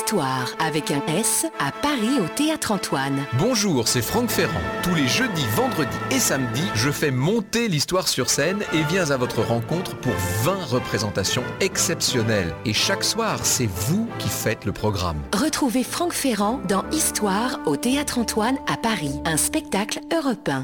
Histoire avec un S à Paris au Théâtre Antoine. Bonjour, c'est Franck Ferrand. Tous les jeudis, vendredis et samedis, je fais monter l'histoire sur scène et viens à votre rencontre pour 20 représentations exceptionnelles. Et chaque soir, c'est vous qui faites le programme. Retrouvez Franck Ferrand dans Histoire au Théâtre Antoine à Paris, un spectacle européen.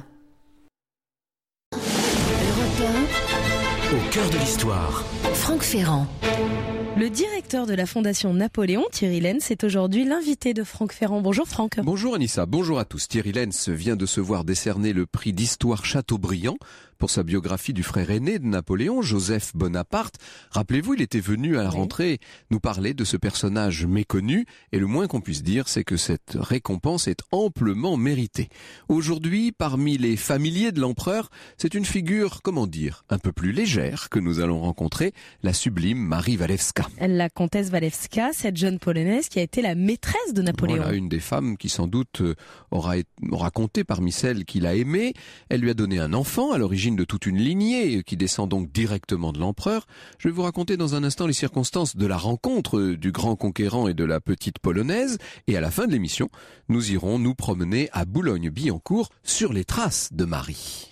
Européen, au cœur de l'histoire. Franck Ferrand. Le directeur de la Fondation Napoléon, Thierry Lenz, est aujourd'hui l'invité de Franck Ferrand. Bonjour Franck. Bonjour Anissa, bonjour à tous. Thierry Lenz vient de se voir décerner le prix d'histoire Chateaubriand pour sa biographie du frère aîné de Napoléon, Joseph Bonaparte. Rappelez-vous, il était venu à la rentrée nous parler de ce personnage méconnu et le moins qu'on puisse dire, c'est que cette récompense est amplement méritée. Aujourd'hui, parmi les familiers de l'empereur, c'est une figure, comment dire, un peu plus légère que nous allons rencontrer, la sublime Marie Walewska. La comtesse Walewska, cette jeune polonaise qui a été la maîtresse de Napoléon. Voilà, une des femmes qui sans doute aura compté parmi celles qu'il a aimées. Elle lui a donné un enfant à l'origine de toute une lignée qui descend donc directement de l'empereur. Je vais vous raconter dans un instant les circonstances de la rencontre du grand conquérant et de la petite polonaise. Et à la fin de l'émission, nous irons nous promener à Boulogne-Billancourt sur les traces de Marie.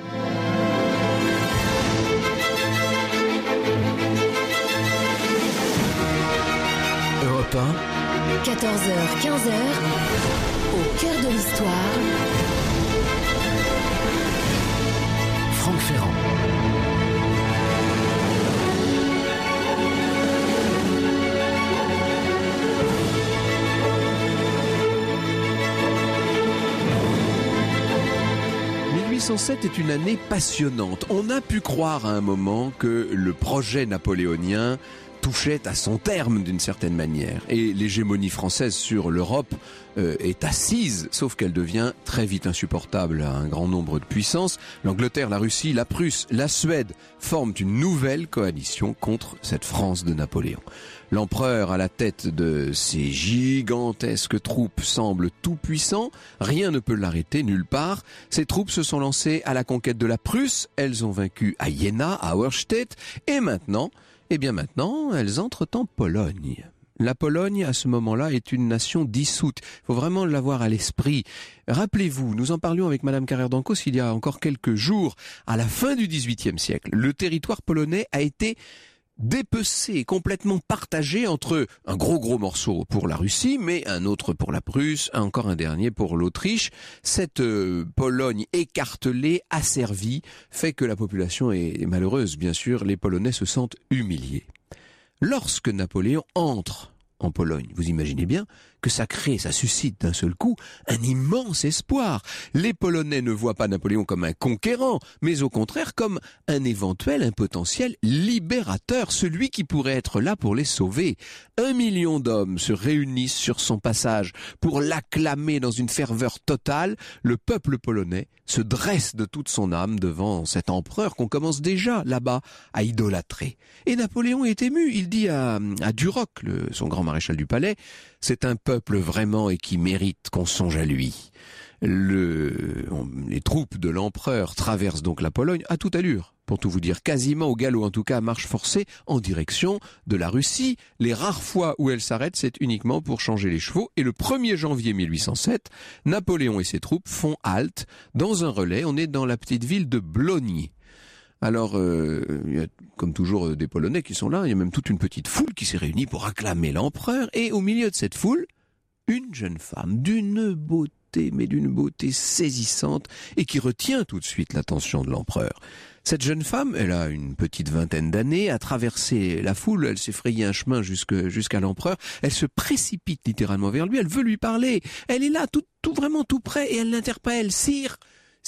Europe 1, 14h, 15h, au cœur de l'histoire. Franck Ferrand. « 1807 est une année passionnante. On a pu croire à un moment que le projet napoléonien touchait à son terme d'une certaine manière. Et l'hégémonie française sur l'Europe est assise, sauf qu'elle devient très vite insupportable à un grand nombre de puissances. L'Angleterre, la Russie, la Prusse, la Suède forment une nouvelle coalition contre cette France de Napoléon. L'empereur, à la tête de ces gigantesques troupes, semble tout puissant. Rien ne peut l'arrêter nulle part. Ces troupes se sont lancées à la conquête de la Prusse. Elles ont vaincu à Iéna, à Auerstedt. Et maintenant, elles entrent en Pologne. La Pologne, à ce moment-là, est une nation dissoute. Il faut vraiment l'avoir à l'esprit. Rappelez-vous, nous en parlions avec Madame Carrère-Dancos il y a encore quelques jours. À la fin du XVIIIe siècle, le territoire polonais a été dépecé, complètement partagé entre un gros morceau pour la Russie, mais un autre pour la Prusse, encore un dernier pour l'Autriche. Cette Pologne écartelée, asservie, fait que la population est malheureuse, bien sûr. Les Polonais se sentent humiliés. Lorsque Napoléon entre en Pologne, vous imaginez bien que ça suscite d'un seul coup un immense espoir. Les Polonais ne voient pas Napoléon comme un conquérant, mais au contraire comme un potentiel libérateur, celui qui pourrait être là pour les sauver. 1 million d'hommes se réunissent sur son passage pour l'acclamer dans une ferveur totale. Le peuple polonais se dresse de toute son âme devant cet empereur qu'on commence déjà là-bas à idolâtrer. Et Napoléon est ému, il dit à Duroc, son grand maréchal du palais, c'est un peuple vraiment et qui mérite qu'on songe à lui. Les troupes de l'empereur traversent donc la Pologne à toute allure, pour tout vous dire, quasiment au galop, en tout cas à marche forcée, en direction de la Russie. Les rares fois où elles s'arrêtent, c'est uniquement pour changer les chevaux. Et le 1er janvier 1807, Napoléon et ses troupes font halte dans un relais. On est dans la petite ville de Blogny. Alors, il y a comme toujours des Polonais qui sont là, il y a même toute une petite foule qui s'est réunie pour acclamer l'empereur, et au milieu de cette foule, une jeune femme d'une beauté saisissante, et qui retient tout de suite l'attention de l'empereur. Cette jeune femme, elle a une petite vingtaine d'années, a traversé la foule, elle s'est frayé un chemin jusqu'à l'empereur, elle se précipite littéralement vers lui, elle veut lui parler, elle est là, vraiment tout près, et elle l'interpelle, « Sire, sire !»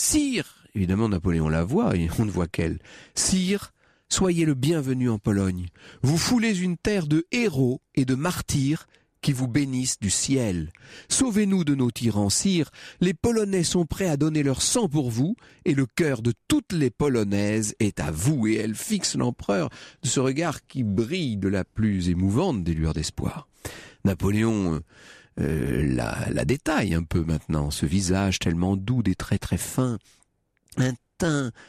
Évidemment, Napoléon la voit, et on ne voit qu'elle. « Sire, soyez le bienvenu en Pologne. Vous foulez une terre de héros et de martyrs qui vous bénissent du ciel. Sauvez-nous de nos tyrans, sire. Les Polonais sont prêts à donner leur sang pour vous, et le cœur de toutes les Polonaises est à vous. » Et elle fixe l'empereur de ce regard qui brille de la plus émouvante des lueurs d'espoir. Napoléon la détaille un peu maintenant, ce visage tellement doux, des traits très fins, un teint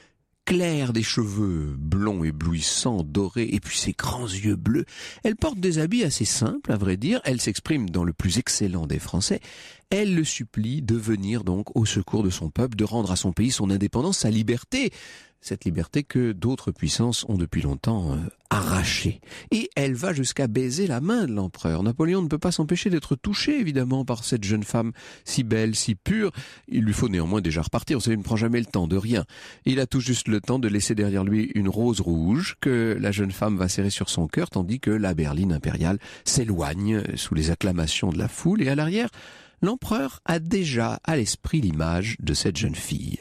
clair, des cheveux blonds éblouissants, dorés, et puis ses grands yeux bleus. Elle porte des habits assez simples, à vrai dire. Elle s'exprime dans le plus excellent des français. Elle le supplie de venir donc au secours de son peuple, de rendre à son pays son indépendance, sa liberté. Cette liberté que d'autres puissances ont depuis longtemps arrachée. Et elle va jusqu'à baiser la main de l'empereur. Napoléon ne peut pas s'empêcher d'être touché, évidemment, par cette jeune femme si belle, si pure. Il lui faut néanmoins déjà repartir. Vous savez, il ne prend jamais le temps de rien. Il a tout juste le temps de laisser derrière lui une rose rouge que la jeune femme va serrer sur son cœur, tandis que la berline impériale s'éloigne sous les acclamations de la foule. Et à l'arrière, l'empereur a déjà à l'esprit l'image de cette jeune fille.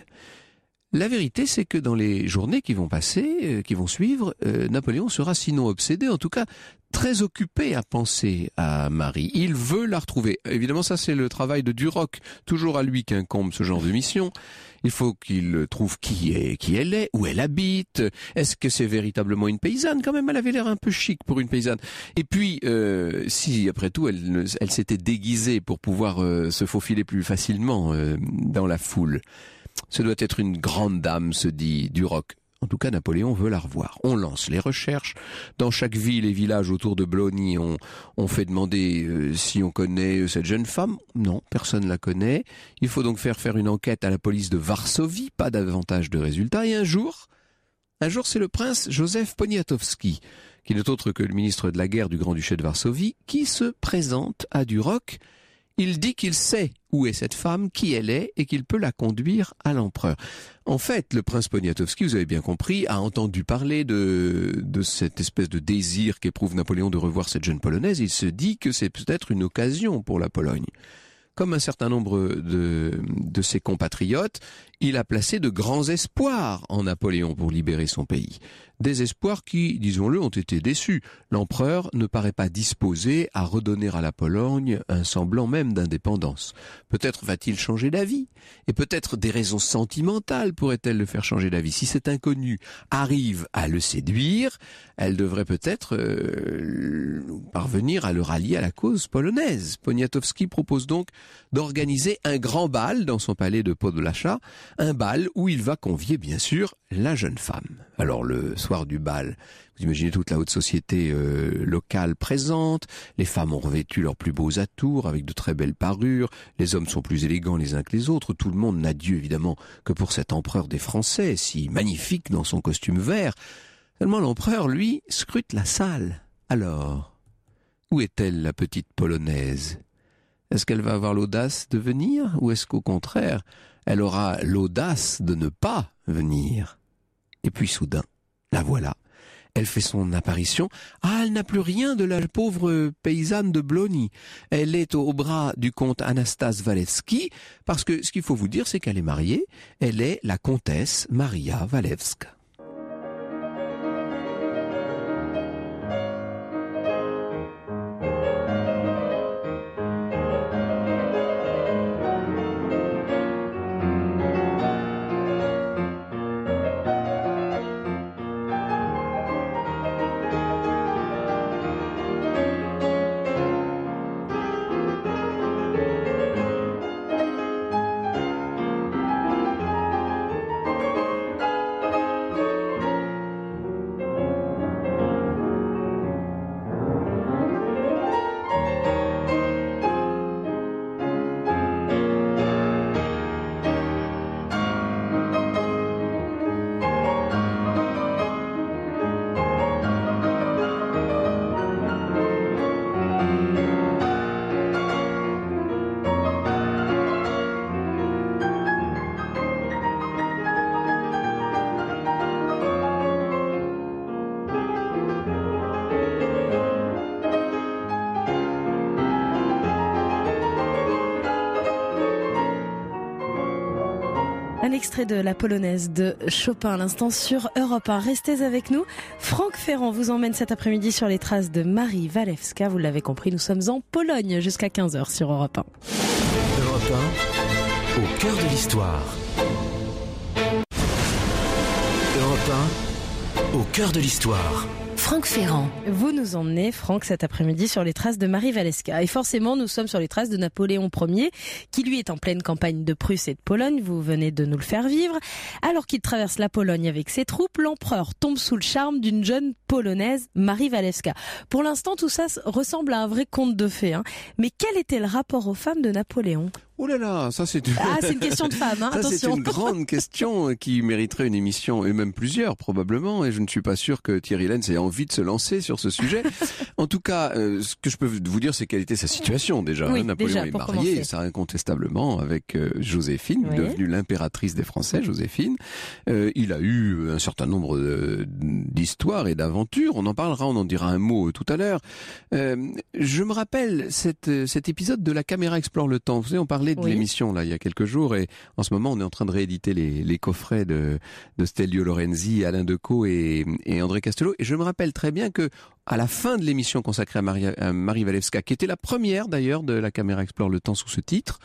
La vérité, c'est que dans les journées qui vont passer, qui vont suivre, Napoléon sera sinon obsédé, en tout cas très occupé à penser à Marie. Il veut la retrouver. Évidemment, ça c'est le travail de Duroc, toujours à lui qu'incombe ce genre de mission. Il faut qu'il trouve qui elle est, où elle habite. Est-ce que c'est véritablement une paysanne? Quand même, elle avait l'air un peu chic pour une paysanne. Et puis, si après tout, elle s'était déguisée pour pouvoir se faufiler plus facilement dans la foule. Ce doit être une grande dame, se dit Duroc. En tout cas, Napoléon veut la revoir. On lance les recherches. Dans chaque ville et village autour de Blony, on fait demander si on connaît cette jeune femme. Non, personne ne la connaît. Il faut donc faire une enquête à la police de Varsovie. Pas davantage de résultats. Et un jour, c'est le prince Joseph Poniatowski, qui n'est autre que le ministre de la guerre du Grand-Duché de Varsovie, qui se présente à Duroc. Il dit qu'il sait où est cette femme, qui elle est, et qu'il peut la conduire à l'empereur. En fait, le prince Poniatowski, vous avez bien compris, a entendu parler de cette espèce de désir qu'éprouve Napoléon de revoir cette jeune Polonaise. Il se dit que c'est peut-être une occasion pour la Pologne. Comme un certain nombre de ses compatriotes, il a placé de grands espoirs en Napoléon pour libérer son pays. Des espoirs qui, disons-le, ont été déçus. L'empereur ne paraît pas disposé à redonner à la Pologne un semblant même d'indépendance. Peut-être va-t-il changer d'avis, et peut-être des raisons sentimentales pourraient-elles le faire changer d'avis. Si cet inconnu arrive à le séduire, elle devrait peut-être parvenir à le rallier à la cause polonaise. Poniatowski propose donc d'organiser un grand bal dans son palais de Podlacza, un bal où il va convier bien sûr la jeune femme. Alors le soir du bal, vous imaginez toute la haute société locale présente, les femmes ont revêtu leurs plus beaux atours avec de très belles parures, les hommes sont plus élégants les uns que les autres, tout le monde n'a Dieu évidemment que pour cet empereur des Français, si magnifique dans son costume vert. Seulement l'empereur, lui, scrute la salle. Alors, où est-elle la petite Polonaise ? Est-ce qu'elle va avoir l'audace de venir, ou est-ce qu'au contraire, elle aura l'audace de ne pas venir? Et puis soudain, la voilà. Elle fait son apparition. Ah, elle n'a plus rien de la pauvre paysanne de Blony. Elle est au bras du comte Anastas Walewski, parce que ce qu'il faut vous dire, c'est qu'elle est mariée. Elle est la comtesse Maria Walewska. Un extrait de la polonaise de Chopin à l'instant sur Europe 1. Restez avec nous. Franck Ferrand vous emmène cet après-midi sur les traces de Marie Walewska. Vous l'avez compris, nous sommes en Pologne jusqu'à 15h sur Europe 1. Europe 1, au cœur de l'histoire. Europe 1, au cœur de l'histoire. Franck Ferrand. Vous nous emmenez, Franck, cet après-midi sur les traces de Marie Walewska. Et forcément, nous sommes sur les traces de Napoléon Ier, qui lui est en pleine campagne de Prusse et de Pologne. Vous venez de nous le faire vivre. Alors qu'il traverse la Pologne avec ses troupes, l'empereur tombe sous le charme d'une jeune Polonaise, Marie Walewska. Pour l'instant, tout ça ressemble à un vrai conte de fées. Mais quel était le rapport aux femmes de Napoléon ? Oh là là, ça c'est c'est une question de femme, ça, attention. C'est une grande question qui mériterait une émission, et même plusieurs probablement, et je ne suis pas sûr que Thierry Lenz ait envie de se lancer sur ce sujet. En tout cas, ce que je peux vous dire, c'est quelle était sa situation déjà. Oui, Napoléon déjà, est pour marié, commencer. ça incontestablement, avec Joséphine, Oui. devenue l'impératrice des Français, Joséphine. Il a eu un certain nombre d'histoires et d'aventures, on en parlera, on en dira un mot tout à l'heure. Je me rappelle cet épisode de La caméra explore le temps. Vous savez, on parlait de l'émission là il y a quelques jours, et en ce moment on est en train de rééditer les coffrets de Stelvio Lorenzi, Alain Decaux et André Castelot, et je me rappelle très bien que à la fin de l'émission consacrée à Marie Walewska, qui était la première d'ailleurs de La caméra explore le temps sous ce titre,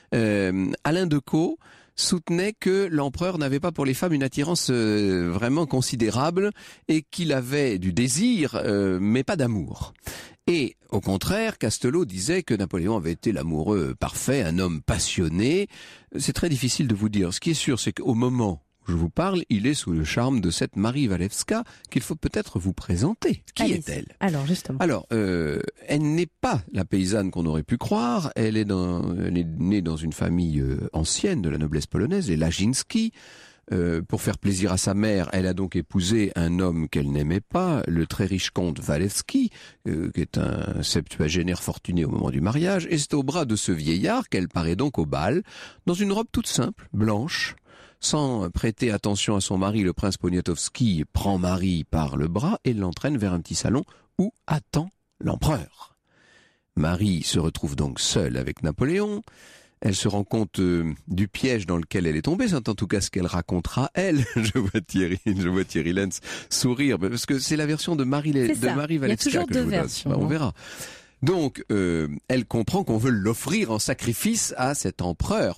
Alain Decaux soutenait que l'empereur n'avait pas pour les femmes une attirance vraiment considérable, et qu'il avait du désir mais pas d'amour. Et au contraire, Castelot disait que Napoléon avait été l'amoureux parfait, un homme passionné. C'est très difficile de vous dire. Ce qui est sûr, c'est qu'au moment où je vous parle, il est sous le charme de cette Marie Walewska qu'il faut peut-être vous présenter. Qui est-elle ? Alors, justement. Alors, elle n'est pas la paysanne qu'on aurait pu croire. Elle est née dans une famille ancienne de la noblesse polonaise, les Laginski. Pour faire plaisir à sa mère, elle a donc épousé un homme qu'elle n'aimait pas, le très riche comte Walewski, qui est un septuagénaire fortuné au moment du mariage, et c'est au bras de ce vieillard qu'elle paraît donc au bal, dans une robe toute simple, blanche. Sans prêter attention à son mari, le prince Poniatowski prend Marie par le bras et l'entraîne vers un petit salon où attend l'empereur. Marie se retrouve donc seule avec Napoléon. Elle se rend compte du piège dans lequel elle est tombée, c'est en tout cas ce qu'elle racontera elle. Je vois Thierry Lenz sourire, parce que c'est la version de Marie Walewska que je vous donne. On verra. Donc, elle comprend qu'on veut l'offrir en sacrifice à cet empereur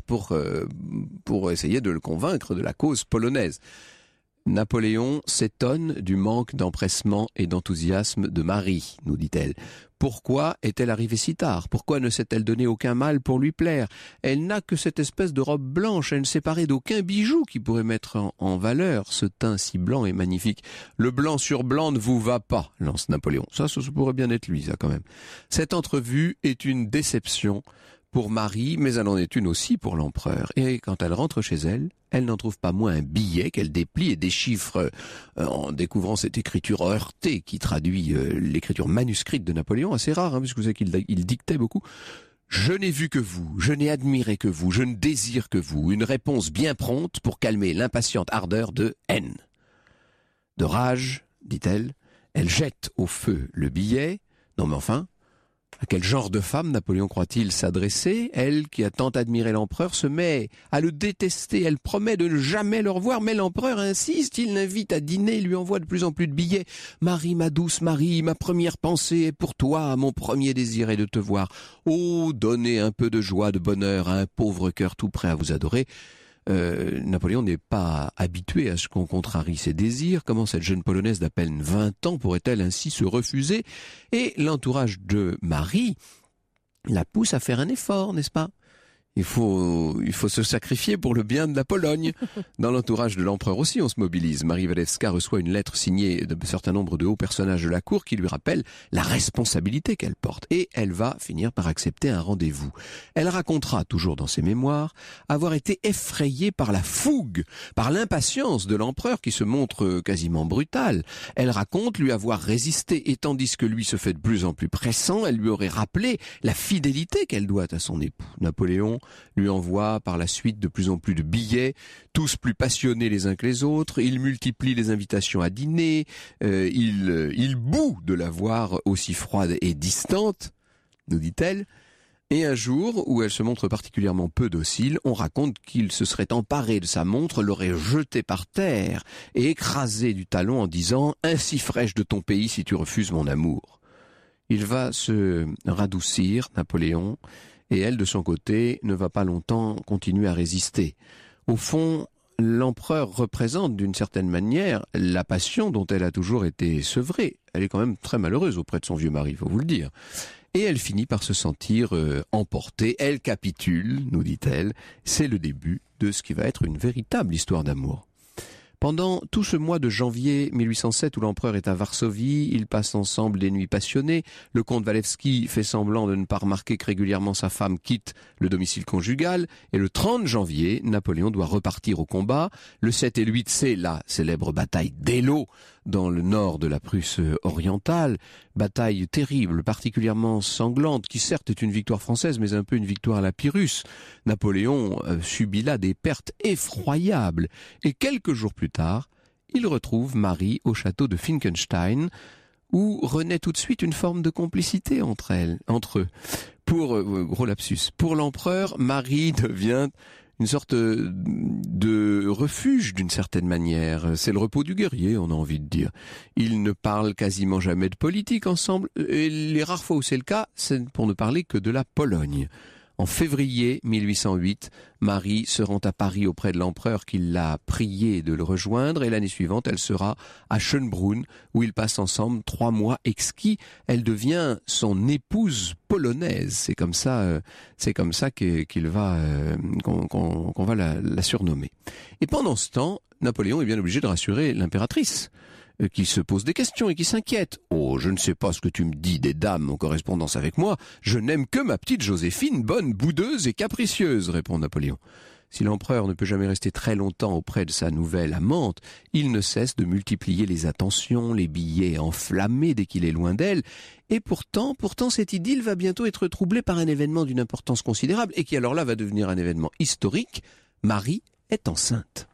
pour essayer de le convaincre de la cause polonaise. Napoléon s'étonne du manque d'empressement et d'enthousiasme de Marie, nous dit-elle. Pourquoi est-elle arrivée si tard ? Pourquoi ne s'est-elle donné aucun mal pour lui plaire ? Elle n'a que cette espèce de robe blanche, elle ne s'est parée d'aucun bijou qui pourrait mettre en valeur ce teint si blanc et magnifique. Le blanc sur blanc ne vous va pas, lance Napoléon. Ça pourrait bien être lui, ça quand même. Cette entrevue est une déception pour Marie, mais elle en est une aussi pour l'empereur. Et quand elle rentre chez elle, elle n'en trouve pas moins un billet qu'elle déplie et déchiffre en découvrant cette écriture heurtée qui traduit l'écriture manuscrite de Napoléon, assez rare, puisque vous savez qu'il dictait beaucoup. « Je n'ai vu que vous, je n'ai admiré que vous, je ne désire que vous. Une réponse bien prompte pour calmer l'impatiente ardeur de haine. » De rage, dit-elle, elle jette au feu le billet. Non mais enfin, à quel genre de femme Napoléon croit-il s'adresser ? Elle, qui a tant admiré l'empereur, se met à le détester. Elle promet de ne jamais le revoir, mais l'empereur insiste. Il l'invite à dîner, lui envoie de plus en plus de billets. « Marie, ma douce Marie, ma première pensée est pour toi, mon premier désir est de te voir. Oh, donnez un peu de joie, de bonheur à un pauvre cœur tout prêt à vous adorer. » Napoléon n'est pas habitué à ce qu'on contrarie ses désirs. Comment cette jeune Polonaise d'à peine 20 ans pourrait-elle ainsi se refuser ? Et l'entourage de Marie la pousse à faire un effort, n'est-ce pas ? Il faut se sacrifier pour le bien de la Pologne. Dans l'entourage de l'empereur aussi, on se mobilise. Marie Walewska reçoit une lettre signée d'un certain nombre de hauts personnages de la cour qui lui rappellent la responsabilité qu'elle porte. Et elle va finir par accepter un rendez-vous. Elle racontera, toujours dans ses mémoires, avoir été effrayée par la fougue, par l'impatience de l'empereur qui se montre quasiment brutal. Elle raconte lui avoir résisté, et tandis que lui se fait de plus en plus pressant, elle lui aurait rappelé la fidélité qu'elle doit à son époux. Napoléon lui envoie par la suite de plus en plus de billets, tous plus passionnés les uns que les autres. Il multiplie les invitations à dîner, il bout de la voir aussi froide et distante, nous dit-elle. Et un jour, où elle se montre particulièrement peu docile, on raconte qu'il se serait emparé de sa montre, l'aurait jetée par terre et écrasé du talon en disant « Ainsi ferai-je de ton pays si tu refuses mon amour ». Il va se radoucir, Napoléon, et elle, de son côté, ne va pas longtemps continuer à résister. Au fond, l'empereur représente d'une certaine manière la passion dont elle a toujours été sevrée. Elle est quand même très malheureuse auprès de son vieux mari, il faut vous le dire. Et elle finit par se sentir emportée. Elle capitule, nous dit-elle. C'est le début de ce qui va être une véritable histoire d'amour. Pendant tout ce mois de janvier 1807 où l'empereur est à Varsovie, ils passent ensemble des nuits passionnées. Le comte Walewski fait semblant de ne pas remarquer que régulièrement sa femme quitte le domicile conjugal. Et le 30 janvier, Napoléon doit repartir au combat. Le 7 et le 8, c'est la célèbre bataille d'Eylau dans le nord de la Prusse orientale. Bataille terrible, particulièrement sanglante, qui certes est une victoire française, mais un peu une victoire à la Pyrrhus. Napoléon subit là des pertes effroyables. Et quelques jours plus tard, il retrouve Marie au château de Finkenstein, où renaît tout de suite une forme de complicité entre eux. Gros lapsus. Pour l'empereur, Marie devient une sorte de refuge d'une certaine manière. C'est le repos du guerrier, on a envie de dire. Ils ne parlent quasiment jamais de politique ensemble, et les rares fois où c'est le cas, c'est pour ne parler que de la Pologne. En février 1808, Marie se rend à Paris auprès de l'empereur qui l'a prié de le rejoindre, et l'année suivante, elle sera à Schönbrunn, où ils passent ensemble 3 mois exquis. Elle devient son épouse polonaise. C'est comme ça qu'on va la surnommer. Et pendant ce temps, Napoléon est bien obligé de rassurer l'impératrice, qui se pose des questions et qui s'inquiète. « Oh, je ne sais pas ce que tu me dis des dames en correspondance avec moi. Je n'aime que ma petite Joséphine, bonne, boudeuse et capricieuse, » répond Napoléon. Si l'empereur ne peut jamais rester très longtemps auprès de sa nouvelle amante, il ne cesse de multiplier les attentions, les billets enflammés dès qu'il est loin d'elle. Et pourtant, cette idylle va bientôt être troublée par un événement d'une importance considérable et qui alors là va devenir un événement historique. Marie est enceinte.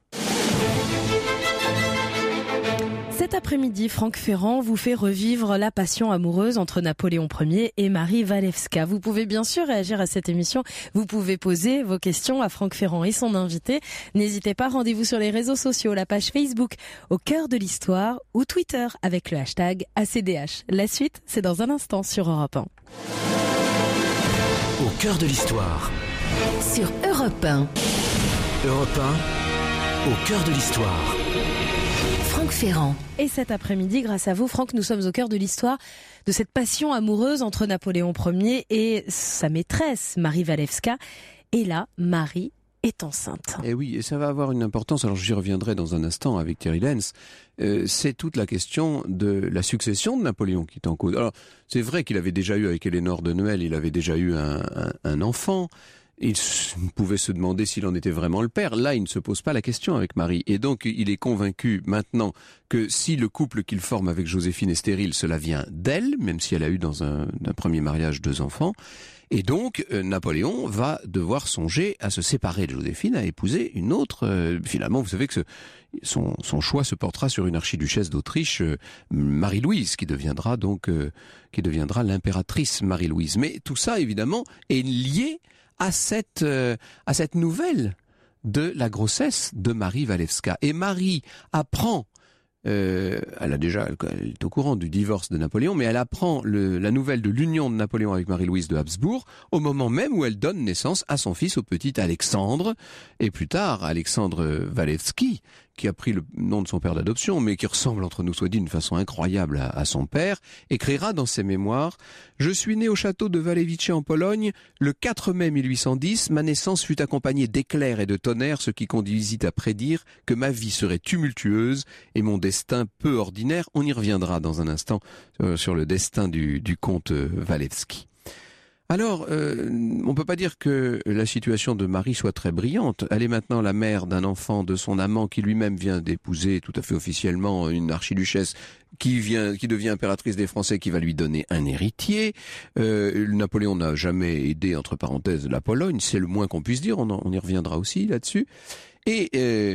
Cet après-midi, Franck Ferrand vous fait revivre la passion amoureuse entre Napoléon Ier et Marie Walewska. Vous pouvez bien sûr réagir à cette émission. Vous pouvez poser vos questions à Franck Ferrand et son invité. N'hésitez pas, rendez-vous sur les réseaux sociaux, la page Facebook Au cœur de l'histoire ou Twitter avec le hashtag ACDH. La suite, c'est dans un instant sur Europe 1. Au cœur de l'histoire. Sur Europe 1. Europe 1, au cœur de l'histoire. Franck Ferrand. Et cet après-midi, grâce à vous, Franck, nous sommes au cœur de l'histoire de cette passion amoureuse entre Napoléon Ier et sa maîtresse, Marie Walewska. Et là, Marie est enceinte. Et oui, et ça va avoir une importance, alors j'y reviendrai dans un instant avec Thierry Lenz, c'est toute la question de la succession de Napoléon qui est en cause. Alors, c'est vrai qu'il avait déjà eu avec Éléonore de Noël, il avait déjà eu un enfant. Il pouvait se demander s'il en était vraiment le père. Là, il ne se pose pas la question avec Marie. Et donc, il est convaincu maintenant que si le couple qu'il forme avec Joséphine est stérile, cela vient d'elle, même si elle a eu dans un premier mariage 2 enfants. Et donc, Napoléon va devoir songer à se séparer de Joséphine, à épouser une autre. Finalement, vous savez que son choix se portera sur une archiduchesse d'Autriche, Marie-Louise, qui deviendra l'impératrice Marie-Louise. Mais tout ça, évidemment, est lié à cette nouvelle de la grossesse de Marie Walewska. Et Marie apprend, elle est au courant du divorce de Napoléon, mais elle apprend la nouvelle de l'union de Napoléon avec Marie-Louise de Habsbourg au moment même où elle donne naissance à son fils, au petit Alexandre, et plus tard Alexandre Walewski, qui a pris le nom de son père d'adoption, mais qui ressemble, entre nous soit dit, d'une façon incroyable à son père, écrira dans ses mémoires « Je suis né au château de Walewice en Pologne, le 4 mai 1810, ma naissance fut accompagnée d'éclairs et de tonnerres, ce qui conduisit à prédire que ma vie serait tumultueuse et mon destin peu ordinaire. » On y reviendra dans un instant sur le destin du comte Walewski. Alors, on ne peut pas dire que la situation de Marie soit très brillante. Elle est maintenant la mère d'un enfant de son amant qui lui-même vient d'épouser tout à fait officiellement une archiduchesse qui devient impératrice des Français, qui va lui donner un héritier. Napoléon n'a jamais aidé, entre parenthèses, la Pologne, c'est le moins qu'on puisse dire, on y reviendra aussi là-dessus. Et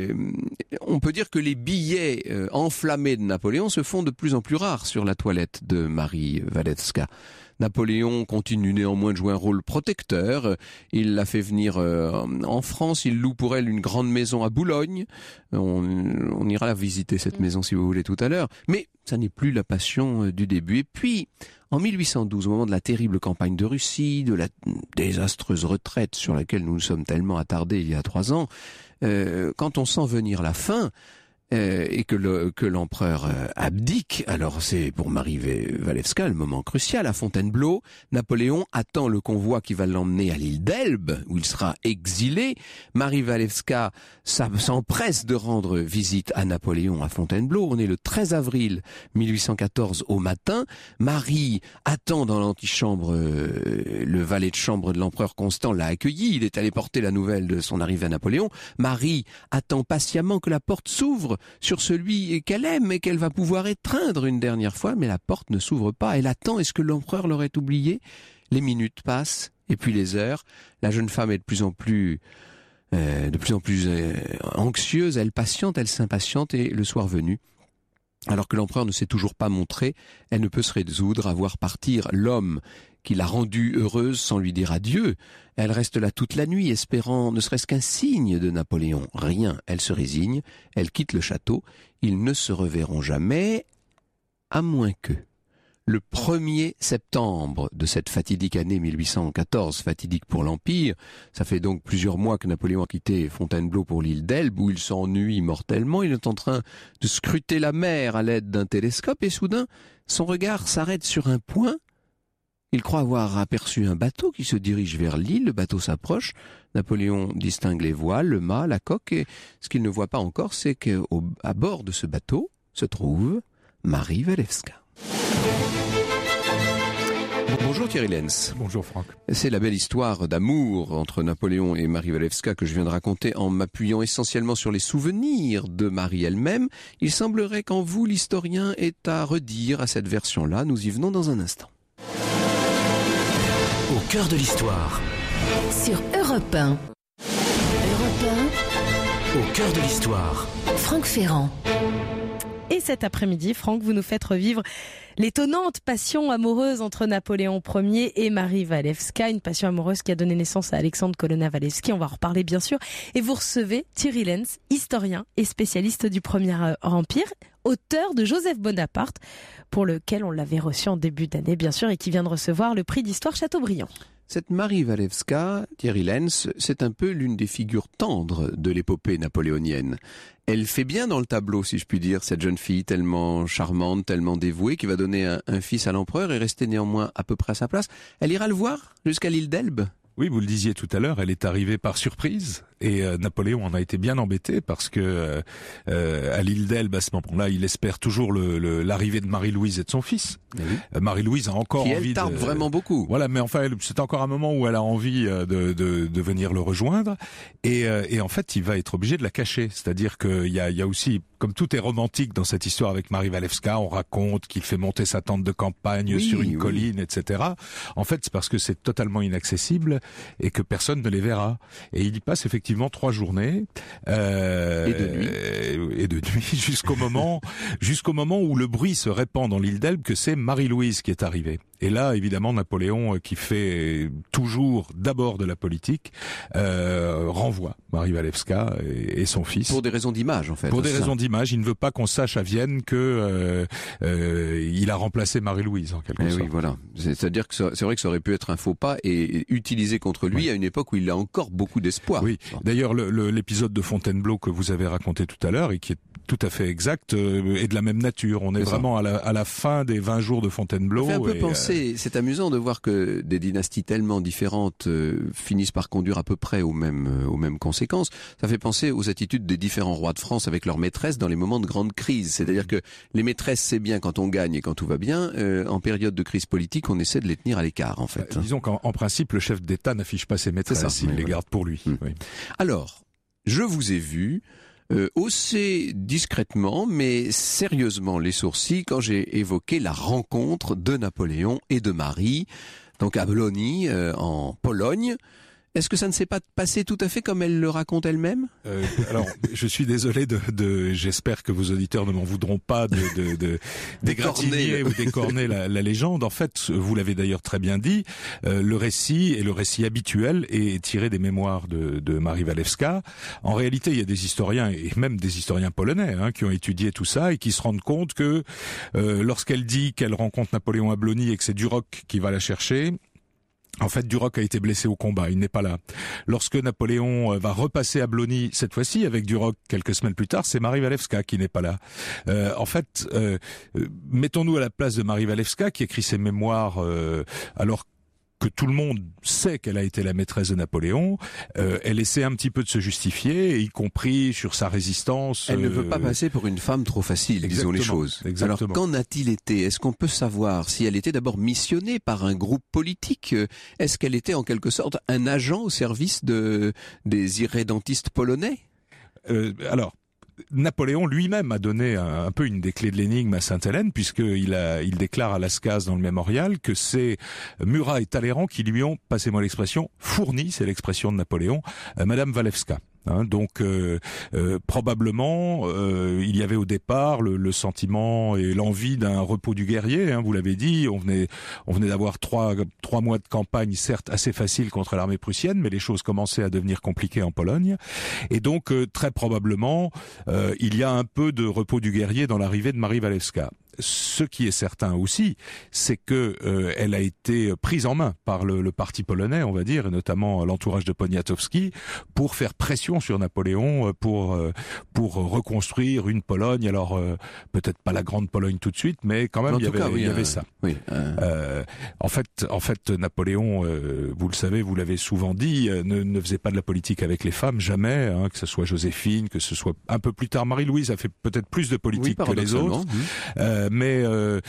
on peut dire que les billets enflammés de Napoléon se font de plus en plus rares sur la toilette de Marie Walewska. Napoléon continue néanmoins de jouer un rôle protecteur. Il l'a fait venir en France. Il loue pour elle une grande maison à Boulogne. On ira la visiter, cette maison, si vous voulez, tout à l'heure. Mais ça n'est plus la passion du début. Et puis, en 1812, au moment de la terrible campagne de Russie, de la désastreuse retraite sur laquelle nous nous sommes tellement attardés il y a 3 ans, quand on sent venir la fin, et que l'empereur abdique, alors c'est pour Marie Walewska le moment crucial. À Fontainebleau, Napoléon attend le convoi qui va l'emmener à l'île d'Elbe, où il sera exilé. Marie Walewska s'empresse de rendre visite à Napoléon à Fontainebleau. On est le 13 avril 1814 au matin. Marie attend dans l'antichambre, le valet de chambre de l'empereur Constant l'a accueilli. Il est allé porter la nouvelle de son arrivée à Napoléon. Marie attend patiemment que la porte s'ouvre sur celui qu'elle aime et qu'elle va pouvoir étreindre une dernière fois, mais la porte ne s'ouvre pas. Elle attend. Est-ce que l'empereur l'aurait oublié? Les minutes passent, et puis les heures. La jeune femme est de plus en plus anxieuse. Elle patiente, elle s'impatiente, et le soir venu, alors que l'empereur ne s'est toujours pas montré, elle ne peut se résoudre à voir partir l'homme qui l'a rendue heureuse sans lui dire adieu. Elle reste là toute la nuit, espérant ne serait-ce qu'un signe de Napoléon. Rien, elle se résigne, elle quitte le château. Ils ne se reverront jamais, à moins que... Le 1er septembre de cette fatidique année 1814, fatidique pour l'Empire, ça fait donc plusieurs mois que Napoléon a quitté Fontainebleau pour l'île d'Elbe, où il s'ennuie mortellement. Il est en train de scruter la mer à l'aide d'un télescope, et soudain, son regard s'arrête sur un point. Il croit avoir aperçu un bateau qui se dirige vers l'île. Le bateau s'approche. Napoléon distingue les voiles, le mât, la coque, et ce qu'il ne voit pas encore, c'est qu'à bord de ce bateau se trouve Marie Walewska. Bonjour Thierry Lenz. Bonjour Franck. C'est la belle histoire d'amour entre Napoléon et Marie Walewska que je viens de raconter en m'appuyant essentiellement sur les souvenirs de Marie elle-même. Il semblerait qu'en vous, l'historien, ait à redire à cette version-là. Nous y venons dans un instant. Au cœur de l'histoire. Sur Europe 1. Europe Au cœur de l'histoire. 1, Franck Ferrand. Et cet après-midi, Franck, vous nous faites revivre l'étonnante passion amoureuse entre Napoléon Ier et Marie Walewska, une passion amoureuse qui a donné naissance à Alexandre Colonna-Walewski. On va en reparler bien sûr. Et vous recevez Thierry Lenz, historien et spécialiste du Premier Empire, auteur de Joseph Bonaparte, pour lequel on l'avait reçu en début d'année bien sûr, et qui vient de recevoir le prix d'histoire Chateaubriand. Cette Marie Walewska, Thierry Lenz, c'est un peu l'une des figures tendres de l'épopée napoléonienne. Elle fait bien dans le tableau, si je puis dire, cette jeune fille tellement charmante, tellement dévouée, qui va donner un fils à l'empereur et rester néanmoins à peu près à sa place. Elle ira le voir jusqu'à l'île d'Elbe. Oui, vous le disiez tout à l'heure, elle est arrivée par surprise et Napoléon en a été bien embêté parce que à l'île d'Elbe, à ce moment-là, il espère toujours l'arrivée de Marie-Louise et de son fils. Oui. Marie-Louise a encore envie elle tarde vraiment beaucoup. Voilà, mais enfin, c'est encore un moment où elle a envie de venir le rejoindre et en fait, il va être obligé de la cacher. C'est-à-dire qu'il y a aussi, comme tout est romantique dans cette histoire avec Marie Walewska, on raconte qu'il fait monter sa tente de campagne sur une colline, etc. En fait, c'est parce que c'est totalement inaccessible et que personne ne les verra. Et il y passe effectivement 3 journées et de nuit jusqu'au moment où le bruit se répand dans l'île d'Elbe que c'est Marie-Louise qui est arrivée. Et là, évidemment, Napoléon, qui fait toujours d'abord de la politique, renvoie Marie Walewska et son fils. Pour des raisons d'image, en fait. Pour des raisons d'image, il ne veut pas qu'on sache à Vienne que il a remplacé Marie-Louise, en quelque sorte. Oui, voilà. C'est-à-dire que c'est vrai que ça aurait pu être un faux pas et utilisé contre lui à une époque où il a encore beaucoup d'espoir. Oui. D'ailleurs, l'épisode de Fontainebleau que vous avez raconté tout à l'heure et qui est tout à fait exact est de la même nature. On est vraiment à la fin des 20 jours de Fontainebleau. Ça fait un peu penser, c'est amusant de voir que des dynasties tellement différentes finissent par conduire à peu près aux mêmes conséquences. Ça fait penser aux attitudes des différents rois de France avec leurs maîtresses dans les moments de grande crise. C'est-à-dire que les maîtresses, c'est bien quand on gagne et quand tout va bien. En période de crise politique, on essaie de les tenir à l'écart, en fait. Disons qu'en principe, le chef d'État n'affiche pas ses maîtresses, il les garde pour lui. Oui. Alors, je vous ai vu hausser discrètement mais sérieusement les sourcils quand j'ai évoqué la rencontre de Napoléon et de Marie, donc à Bologna, en Pologne. Est-ce que ça ne s'est pas passé tout à fait comme elle le raconte elle-même ? Alors, je suis désolé j'espère que vos auditeurs ne m'en voudront pas d'égratigner ou d'écorner la légende. En fait, vous l'avez d'ailleurs très bien dit, le récit habituel est tiré des mémoires de Marie Walewska. En réalité, il y a des historiens, et même des historiens polonais, qui ont étudié tout ça et qui se rendent compte que lorsqu'elle dit qu'elle rencontre Napoléon à Bologna et que c'est Duroc qui va la chercher, En fait, Duroc a été blessé au combat, il n'est pas là. Lorsque Napoléon va repasser à Blony, cette fois-ci avec Duroc quelques semaines plus tard, c'est Marie Walewska qui n'est pas là. Mettons-nous à la place de Marie Walewska qui écrit ses mémoires alors que tout le monde sait qu'elle a été la maîtresse de Napoléon, elle essaie un petit peu de se justifier, y compris sur sa résistance. Elle ne veut pas passer pour une femme trop facile, disons les choses. Exactement. Alors, qu'en a-t-il été? Est-ce qu'on peut savoir si elle était d'abord missionnée par un groupe politique? Est-ce qu'elle était en quelque sorte un agent au service des irrédentistes polonais? Napoléon lui-même a donné un peu une des clés de l'énigme à Sainte-Hélène, puisqu'il déclare à Lascaz dans le Mémorial que c'est Murat et Talleyrand qui lui ont, passez-moi l'expression, fourni, c'est l'expression de Napoléon, Madame Walewska. Donc probablement il y avait au départ le sentiment et l'envie d'un repos du guerrier, vous l'avez dit, on venait d'avoir trois mois de campagne certes assez facile contre l'armée prussienne, mais les choses commençaient à devenir compliquées en Pologne, et donc très probablement il y a un peu de repos du guerrier dans l'arrivée de Marie Walewska. Ce qui est certain aussi, c'est que elle a été prise en main par le parti polonais, on va dire, et notamment l'entourage de Poniatowski, pour faire pression sur Napoléon pour reconstruire une Pologne. Alors peut-être pas la grande Pologne tout de suite, mais quand même il y avait ça. Oui, En fait, Napoléon, vous le savez, vous l'avez souvent dit, ne faisait pas de la politique avec les femmes, jamais. Que ce soit Joséphine, que ce soit un peu plus tard Marie-Louise a fait peut-être plus de politique que les autres. Mais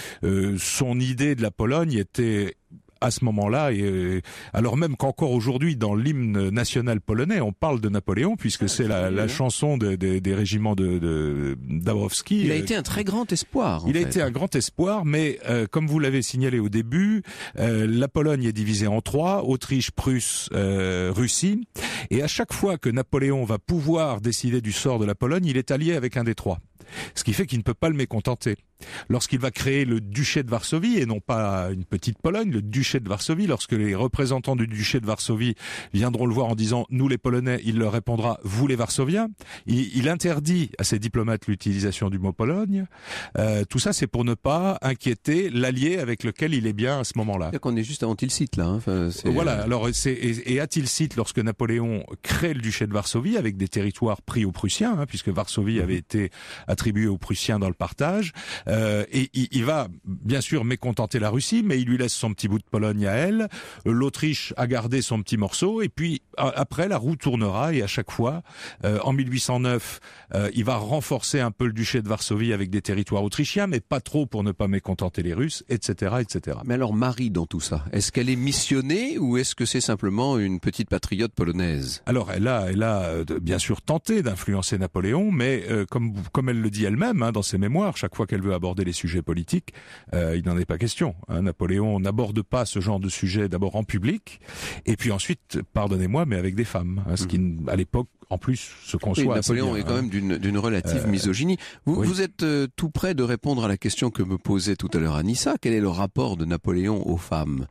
son idée de la Pologne était à ce moment-là, et alors même qu'encore aujourd'hui dans l'hymne national polonais, on parle de Napoléon, puisque c'est la chanson des régiments de Dąbrowski. Il a été un très grand espoir. Il a été un grand espoir, mais comme vous l'avez signalé au début, la Pologne est divisée en trois: Autriche, Prusse, Russie, et à chaque fois que Napoléon va pouvoir décider du sort de la Pologne, il est allié avec un des trois. Ce qui fait qu'il ne peut pas le mécontenter. Lorsqu'il va créer le duché de Varsovie, et non pas une petite Pologne, le duché de Varsovie, lorsque les représentants du duché de Varsovie viendront le voir en disant « nous les Polonais », il leur répondra « vous les Varsoviens ». Il interdit à ses diplomates l'utilisation du mot Pologne. Tout ça, c'est pour ne pas inquiéter l'allié avec lequel il est bien à ce moment-là. C'est-à-dire qu'on est juste avant Tilsit, là. Voilà, alors et à Tilsit, lorsque Napoléon crée le duché de Varsovie, avec des territoires pris aux Prussiens, puisque Varsovie avait été attribuée aux Prussiens dans le partage, et il va bien sûr mécontenter la Russie, mais il lui laisse son petit bout de Pologne à elle. L'Autriche a gardé son petit morceau, et puis après la roue tournera, et à chaque fois, en 1809, il va renforcer un peu le duché de Varsovie avec des territoires autrichiens, mais pas trop pour ne pas mécontenter les Russes, etc., etc. Mais alors Marie, dans tout ça, est-ce qu'elle est missionnée ou est-ce que c'est simplement une petite patriote polonaise? Alors elle a bien sûr tenté d'influencer Napoléon, mais comme elle le dit elle-même dans ses mémoires, chaque fois qu'elle veut aborder les sujets politiques, il n'en est pas question. Napoléon n'aborde pas ce genre de sujet d'abord en public, et puis ensuite, pardonnez-moi, mais avec des femmes, ce qui à l'époque en plus se conçoit. Oui, Napoléon est quand même d'une relative misogynie. Vous êtes tout près de répondre à la question que me posait tout à l'heure Anissa. Quel est le rapport de Napoléon aux femmes?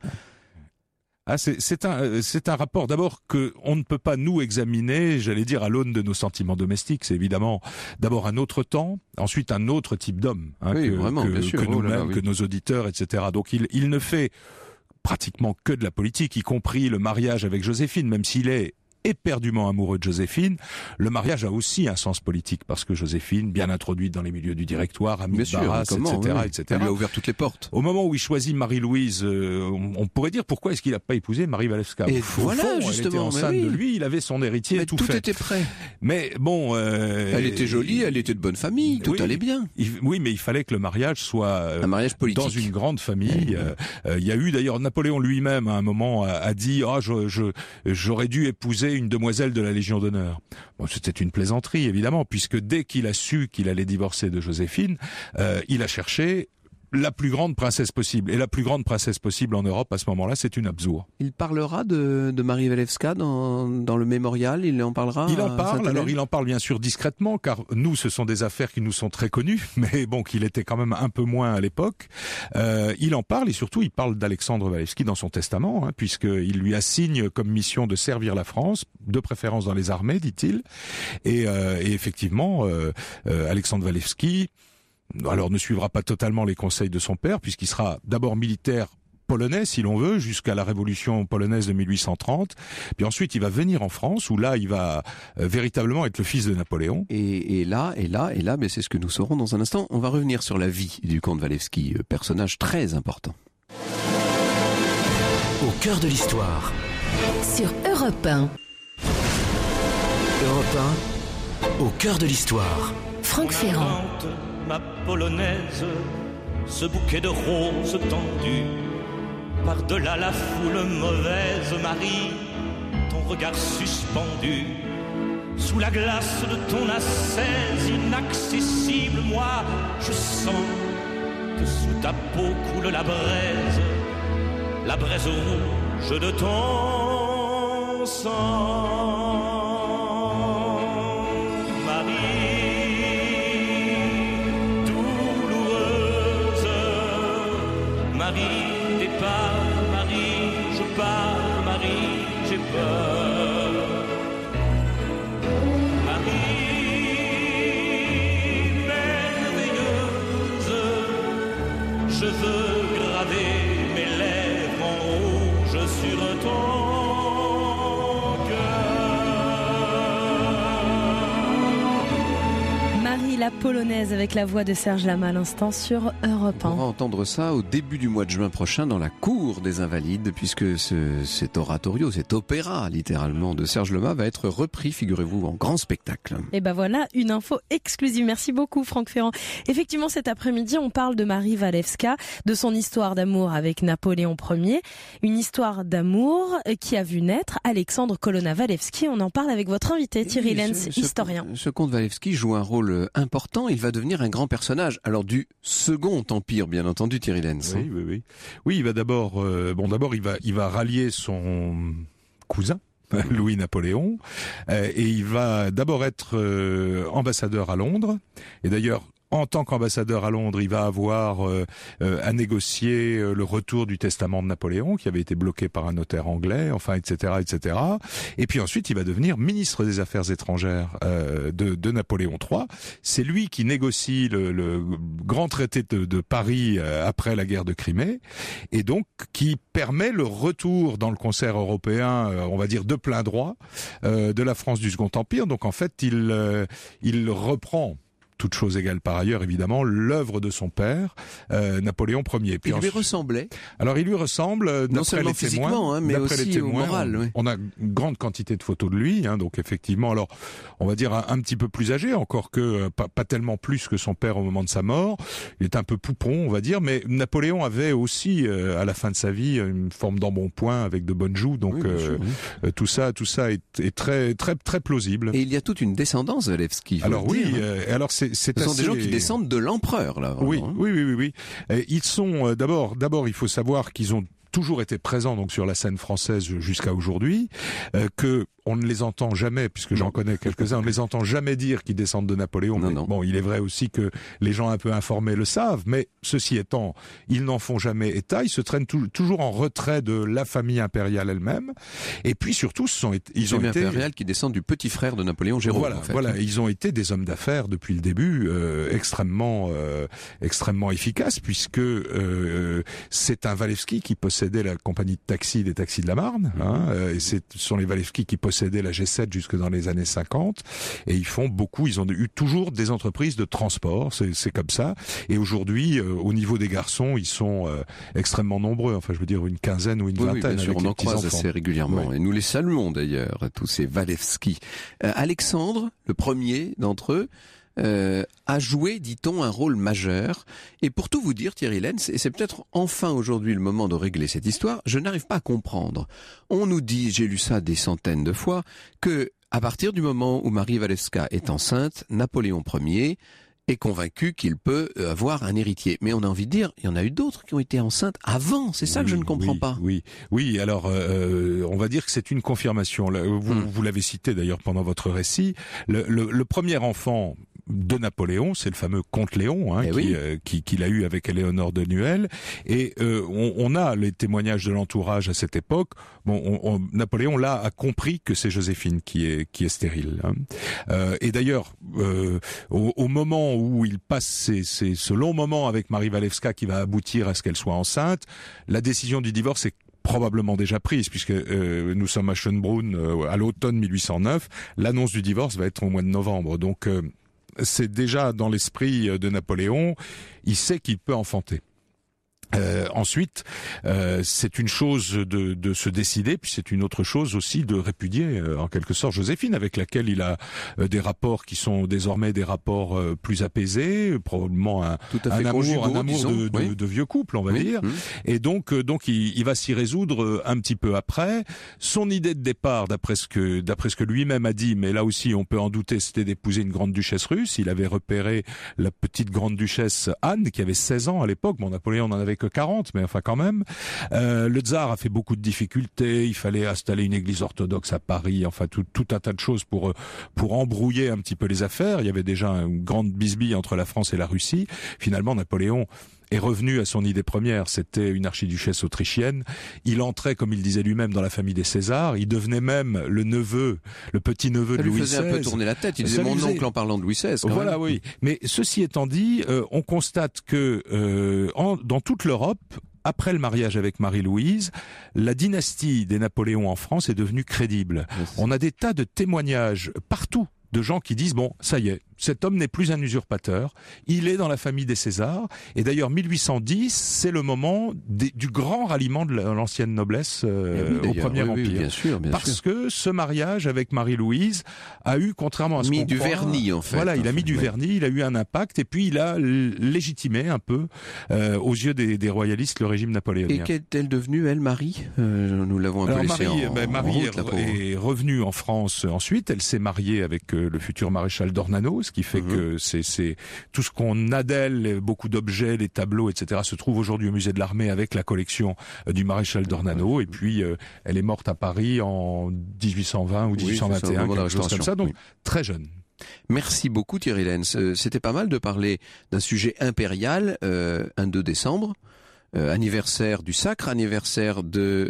C'est un rapport d'abord que on ne peut pas nous examiner, j'allais dire, à l'aune de nos sentiments domestiques. C'est évidemment d'abord un autre temps, ensuite un autre type d'homme que nous-mêmes, que nos auditeurs, etc. Donc il ne fait pratiquement que de la politique, y compris le mariage avec Joséphine, même s'il est éperdument amoureux de Joséphine. Le mariage a aussi un sens politique, parce que Joséphine, bien introduite dans les milieux du directoire, amie de Barras, etc. Elle lui a ouvert toutes les portes. Au moment où il choisit Marie-Louise, on pourrait dire pourquoi est-ce qu'il n'a pas épousé Marie Walewska. Et voilà, justement, elle était enceinte de lui, il avait son héritier, mais tout fait. Tout était prêt. Mais bon, elle était jolie, elle était de bonne famille, tout allait bien. Oui, mais il fallait que le mariage soit un mariage politique dans une grande famille. Il y a eu d'ailleurs Napoléon lui-même à un moment a dit j'aurais dû épouser une demoiselle de la Légion d'honneur. Bon, c'était une plaisanterie évidemment, puisque dès qu'il a su qu'il allait divorcer de Joséphine, il a cherché la plus grande princesse possible. Et la plus grande princesse possible en Europe à ce moment-là, c'est une Habsbourg. Il parlera de Marie Walewska dans le mémorial, il en parlera? Il en parle, alors il en parle bien sûr discrètement, car nous, ce sont des affaires qui nous sont très connues, mais bon, qu'il était quand même un peu moins à l'époque. Il en parle, et surtout, il parle d'Alexandre Walewski dans son testament, puisqu'il lui assigne comme mission de servir la France, de préférence dans les armées, dit-il. Et effectivement, Alexandre Walewski, alors ne suivra pas totalement les conseils de son père, puisqu'il sera d'abord militaire polonais, si l'on veut, jusqu'à la révolution polonaise de 1830. Puis ensuite, il va venir en France, où là, il va véritablement être le fils de Napoléon. Et là, mais c'est ce que nous saurons dans un instant. On va revenir sur la vie du comte Walewski, personnage très important. Au cœur de l'histoire. Sur Europe 1. Europe 1, au cœur de l'histoire. Franck Ferrand. Ma polonaise, ce bouquet de roses tendues, par-delà la foule mauvaise, Marie, ton regard suspendu, sous la glace de ton ascèse inaccessible, moi, je sens que sous ta peau coule la braise rouge de ton sang. Marie, départ, Marie, je pars, Marie, j'ai peur. Marie, merveilleuse, je veux graver mes lèvres en rouge sur ton La polonaise avec la voix de Serge Lama à l'instant sur Europe 1. On va entendre ça au début du mois de juin prochain dans la cour des Invalides, puisque cet oratorio, cet opéra littéralement de Serge Lama va être repris, figurez-vous, en grand spectacle. Et ben voilà, une info exclusive. Merci beaucoup Franck Ferrand. Effectivement, cet après-midi, on parle de Marie Walewska, de son histoire d'amour avec Napoléon Ier. Une histoire d'amour qui a vu naître Alexandre Colonna-Walewski. On en parle avec votre invité Thierry Lenz, historien. Ce comte Walewski joue un rôle important. Il va devenir un grand personnage. Alors du Second Empire, bien entendu, Thierry Lenz. Oui. Oui, il va d'abord, il va rallier son cousin. Louis-Napoléon, et il va d'abord être ambassadeur à Londres, et d'ailleurs en tant qu'ambassadeur à Londres, il va avoir à négocier le retour du testament de Napoléon, qui avait été bloqué par un notaire anglais, enfin, etc., etc. Et puis ensuite, il va devenir ministre des Affaires étrangères de Napoléon III. C'est lui qui négocie le grand traité de Paris après la guerre de Crimée, et donc qui permet le retour dans le concert européen, on va dire de plein droit, de la France du Second Empire. Donc en fait, il reprend, toute chose égale par ailleurs, évidemment, l'œuvre de son père, Napoléon Ier. Puis il lui ressemblait. Alors il lui ressemble, non seulement les témoins, physiquement, mais aussi au moral. Oui. On a une grande quantité de photos de lui, donc effectivement, alors on va dire un petit peu plus âgé, encore que pas tellement plus que son père au moment de sa mort. Il est un peu poupon, on va dire, mais Napoléon avait aussi à la fin de sa vie une forme d'embonpoint avec de bonnes joues, donc oui, tout ça est très très très plausible. Et il y a toute une descendance Walewski. Alors oui, alors ce sont des gens qui descendent de l'empereur, là. Vraiment. Oui. Ils sont d'abord, il faut savoir qu'ils ont toujours été présents donc sur la scène française jusqu'à aujourd'hui, que on ne les entend jamais, puisque j'en connais quelques-uns, on ne les entend jamais dire qu'ils descendent de Napoléon. Non. Bon, il est vrai aussi que les gens un peu informés le savent, mais ceci étant, ils n'en font jamais état, ils se traînent toujours en retrait de la famille impériale elle-même, et puis surtout, ils ont été impériale qui descend du petit frère de Napoléon, Jérôme. Voilà, ils ont été des hommes d'affaires depuis le début, extrêmement efficaces, puisque c'est un Walewski qui possédait la compagnie de taxi des taxis de la Marne, et ce sont les Walewski qui possédaient la G7 jusque dans les années 50, et ils ont eu toujours des entreprises de transport, c'est comme ça, et aujourd'hui, au niveau des garçons, ils sont extrêmement nombreux, enfin je veux dire une quinzaine ou une vingtaine. Bien sûr, on en croise assez régulièrement, oui. Et nous les saluons d'ailleurs, tous ces Walewski. Alexandre, le premier d'entre eux, a joué, dit-on, un rôle majeur. Et pour tout vous dire, Thierry Lenz, et c'est peut-être enfin aujourd'hui le moment de régler cette histoire, je n'arrive pas à comprendre. On nous dit, j'ai lu ça des centaines de fois, que à partir du moment où Marie Walewska est enceinte, Napoléon Ier est convaincu qu'il peut avoir un héritier. Mais on a envie de dire, il y en a eu d'autres qui ont été enceintes avant. C'est ça que je ne comprends pas. Oui. Alors, on va dire que c'est une confirmation. Vous l'avez cité d'ailleurs pendant votre récit. Le premier enfant de Napoléon, c'est le fameux comte Léon qu'il a eu avec Éléonore de Nuel. Et on a les témoignages de l'entourage à cette époque. Bon, Napoléon là a compris que c'est Joséphine qui est stérile. Et d'ailleurs, au moment où il passe ce long moment avec Marie Walewska qui va aboutir à ce qu'elle soit enceinte, la décision du divorce est probablement déjà prise, puisque nous sommes à Schönbrunn à l'automne 1809. L'annonce du divorce va être au mois de novembre. Donc c'est déjà dans l'esprit de Napoléon, il sait qu'il peut enfanter. Ensuite, c'est une chose de se décider, puis c'est une autre chose aussi de répudier en quelque sorte Joséphine, avec laquelle il a des rapports qui sont désormais des rapports plus apaisés, probablement un amour de vieux couple, on va dire. Et donc il va s'y résoudre un petit peu après. Son idée de départ, d'après ce que lui-même a dit, mais là aussi on peut en douter, c'était d'épouser une grande duchesse russe. Il avait repéré la petite grande duchesse Anne, qui avait 16 ans à l'époque. Bon, Napoléon n'en avait que 40, mais enfin quand même. Le tsar a fait beaucoup de difficultés. Il fallait installer une église orthodoxe à Paris. Enfin tout un tas de choses pour embrouiller un petit peu les affaires. Il y avait déjà une grande bisbille entre la France et la Russie. Finalement, Napoléon est revenu à son idée première, c'était une archiduchesse autrichienne. Il entrait, comme il disait lui-même, dans la famille des Césars. Il devenait même le petit-neveu de Louis XVI. Ça lui faisait un peu tourner la tête. Il disait mon oncle en parlant de Louis XVI. Voilà, oui. Mais ceci étant dit, on constate que dans toute l'Europe, après le mariage avec Marie-Louise, la dynastie des Napoléons en France est devenue crédible. On a des tas de témoignages partout de gens qui disent bon, ça y est, cet homme n'est plus un usurpateur, il est dans la famille des Césars, et d'ailleurs 1810, c'est le moment du grand ralliement de l'ancienne noblesse au Premier Empire. Bien sûr. Parce que ce mariage avec Marie-Louise a eu, contrairement à ce qu'on croit... mis du vernis, en fait. Voilà, il a mis du vernis, il a eu un impact, et puis il a légitimé un peu, aux yeux des royalistes, le régime napoléonien. Et qu'est-elle devenue, elle, Marie Nous l'avons un peu laissée Marie est revenue en France ensuite, elle s'est mariée avec le futur maréchal d'Ornano, ce qui fait que c'est tout ce qu'on a d'elle, beaucoup d'objets, les tableaux, etc. se trouvent aujourd'hui au musée de l'Armée avec la collection du maréchal d'Ornano. Et puis elle est morte à Paris en 1820 ou 1821, quelque chose comme ça. Donc très jeune. Merci beaucoup Thierry Lenz. C'était pas mal de parler d'un sujet impérial, un 2 décembre. Anniversaire du sacre, anniversaire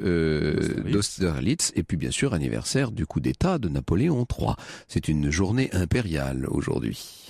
d'Austerlitz et puis bien sûr anniversaire du coup d'État de Napoléon III. C'est une journée impériale aujourd'hui.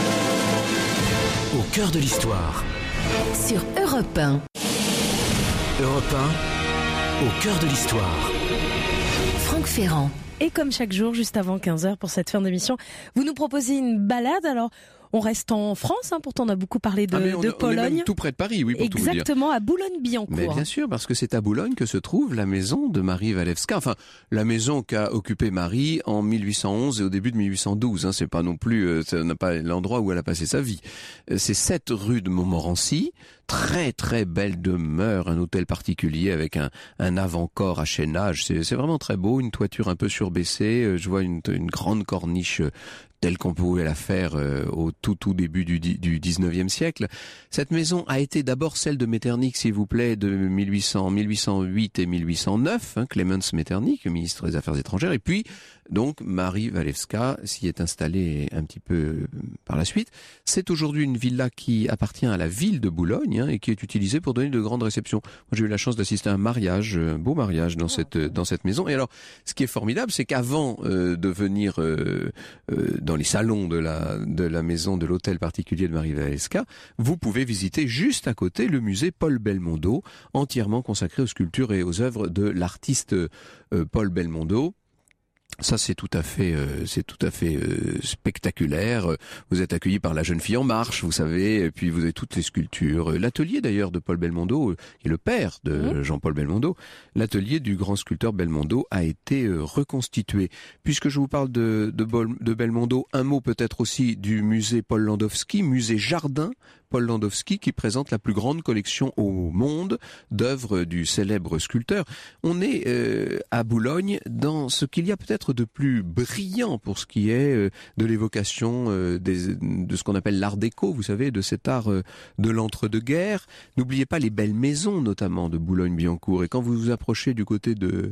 Au cœur de l'histoire. Sur Europe 1. Europe 1, au cœur de l'histoire. Franck Ferrand. Et comme chaque jour, juste avant 15h pour cette fin d'émission, vous nous proposez une balade. Alors, on reste en France, pourtant on a beaucoup parlé de Pologne. On est même tout près de Paris, oui, pour tout vous dire. Exactement, à Boulogne-Billancourt. Mais bien sûr, parce que c'est à Boulogne que se trouve la maison de Marie Walewska. Enfin, la maison qu'a occupée Marie en 1811 et au début de 1812. C'est pas non plus, ça n'a pas l'endroit où elle a passé sa vie. C'est 7 rue de Montmorency. Très très belle demeure, un hôtel particulier avec un avant-corps à chaînage. C'est vraiment très beau, une toiture un peu surbaissée. Je vois une grande corniche telle qu'on pouvait la faire au tout début du 19e siècle. Cette maison a été d'abord celle de Metternich, s'il vous plaît, de 1808 et 1809, Clemens Metternich, ministre des Affaires étrangères, et puis donc Marie Walewska s'y est installée un petit peu par la suite. C'est aujourd'hui une villa qui appartient à la ville de Boulogne et qui est utilisée pour donner de grandes réceptions. Moi, j'ai eu la chance d'assister à un mariage, un beau mariage dans cette maison. Et alors, ce qui est formidable, c'est qu'avant de venir dans les salons de la maison de l'hôtel particulier de Marie Walewska, vous pouvez visiter juste à côté le musée Paul Belmondo, entièrement consacré aux sculptures et aux œuvres de l'artiste Paul Belmondo. Ça, c'est tout à fait spectaculaire. Vous êtes accueilli par la jeune fille en marche, vous savez, et puis vous avez toutes les sculptures. L'atelier d'ailleurs de Paul Belmondo, qui est le père de Jean-Paul Belmondo, l'atelier du grand sculpteur Belmondo a été reconstitué. Puisque je vous parle de Belmondo, un mot peut-être aussi du musée Paul Landowski, musée Jardin Paul Landowski, qui présente la plus grande collection au monde d'œuvres du célèbre sculpteur. On est à Boulogne dans ce qu'il y a peut-être de plus brillant pour ce qui est de l'évocation de ce qu'on appelle l'art déco, vous savez, de cet art de l'entre-deux-guerres. N'oubliez pas les belles maisons, notamment de Boulogne-Billancourt. Et quand vous vous approchez du côté de...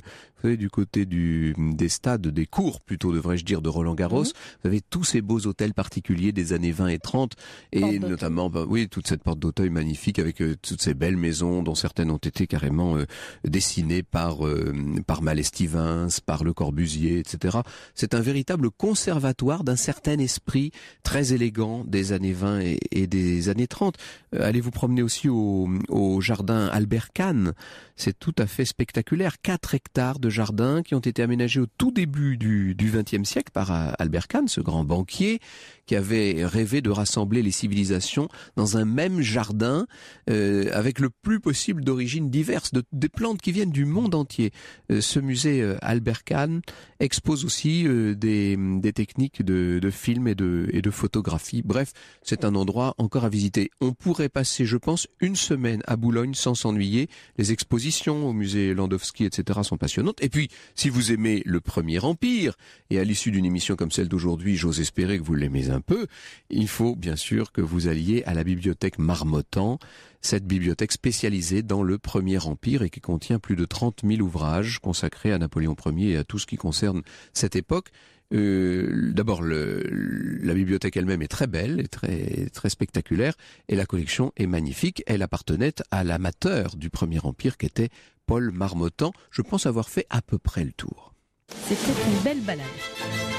savez, du côté des stades, des cours plutôt, devrais-je dire, de Roland-Garros. Vous avez tous ces beaux hôtels particuliers des années 20 et 30, et notamment, toute cette porte d'Auteuil magnifique avec toutes ces belles maisons dont certaines ont été carrément dessinées par Mallet-Stevens, par Le Corbusier, etc. C'est un véritable conservatoire d'un certain esprit très élégant des années 20 et des années 30. Allez vous promener aussi au jardin Albert Kahn. C'est tout à fait spectaculaire. 4 hectares de jardin qui ont été aménagés au tout début du XXe siècle par Albert Kahn, ce grand banquier qui avait rêvé de rassembler les civilisations dans un même jardin avec le plus possible d'origines diverses, des plantes qui viennent du monde entier. Ce musée Albert Kahn expose aussi des techniques de film et de photographie. Bref, c'est un endroit encore à visiter. On pourrait passer, je pense, une semaine à Boulogne sans s'ennuyer. Les expositions au musée Landowski, etc. sont passionnantes. Et puis, si vous aimez le Premier Empire, et à l'issue d'une émission comme celle d'aujourd'hui, j'ose espérer que vous l'aimez un peu, il faut bien sûr que vous alliez à la bibliothèque Marmottan, cette bibliothèque spécialisée dans le Premier Empire et qui contient plus de 30 000 ouvrages consacrés à Napoléon Ier et à tout ce qui concerne cette époque. D'abord, la bibliothèque elle-même est très belle et très, très spectaculaire, et la collection est magnifique. Elle appartenait à l'amateur du Premier Empire qui était Paul Marmottan. Je pense avoir fait à peu près le tour. C'était une belle balade.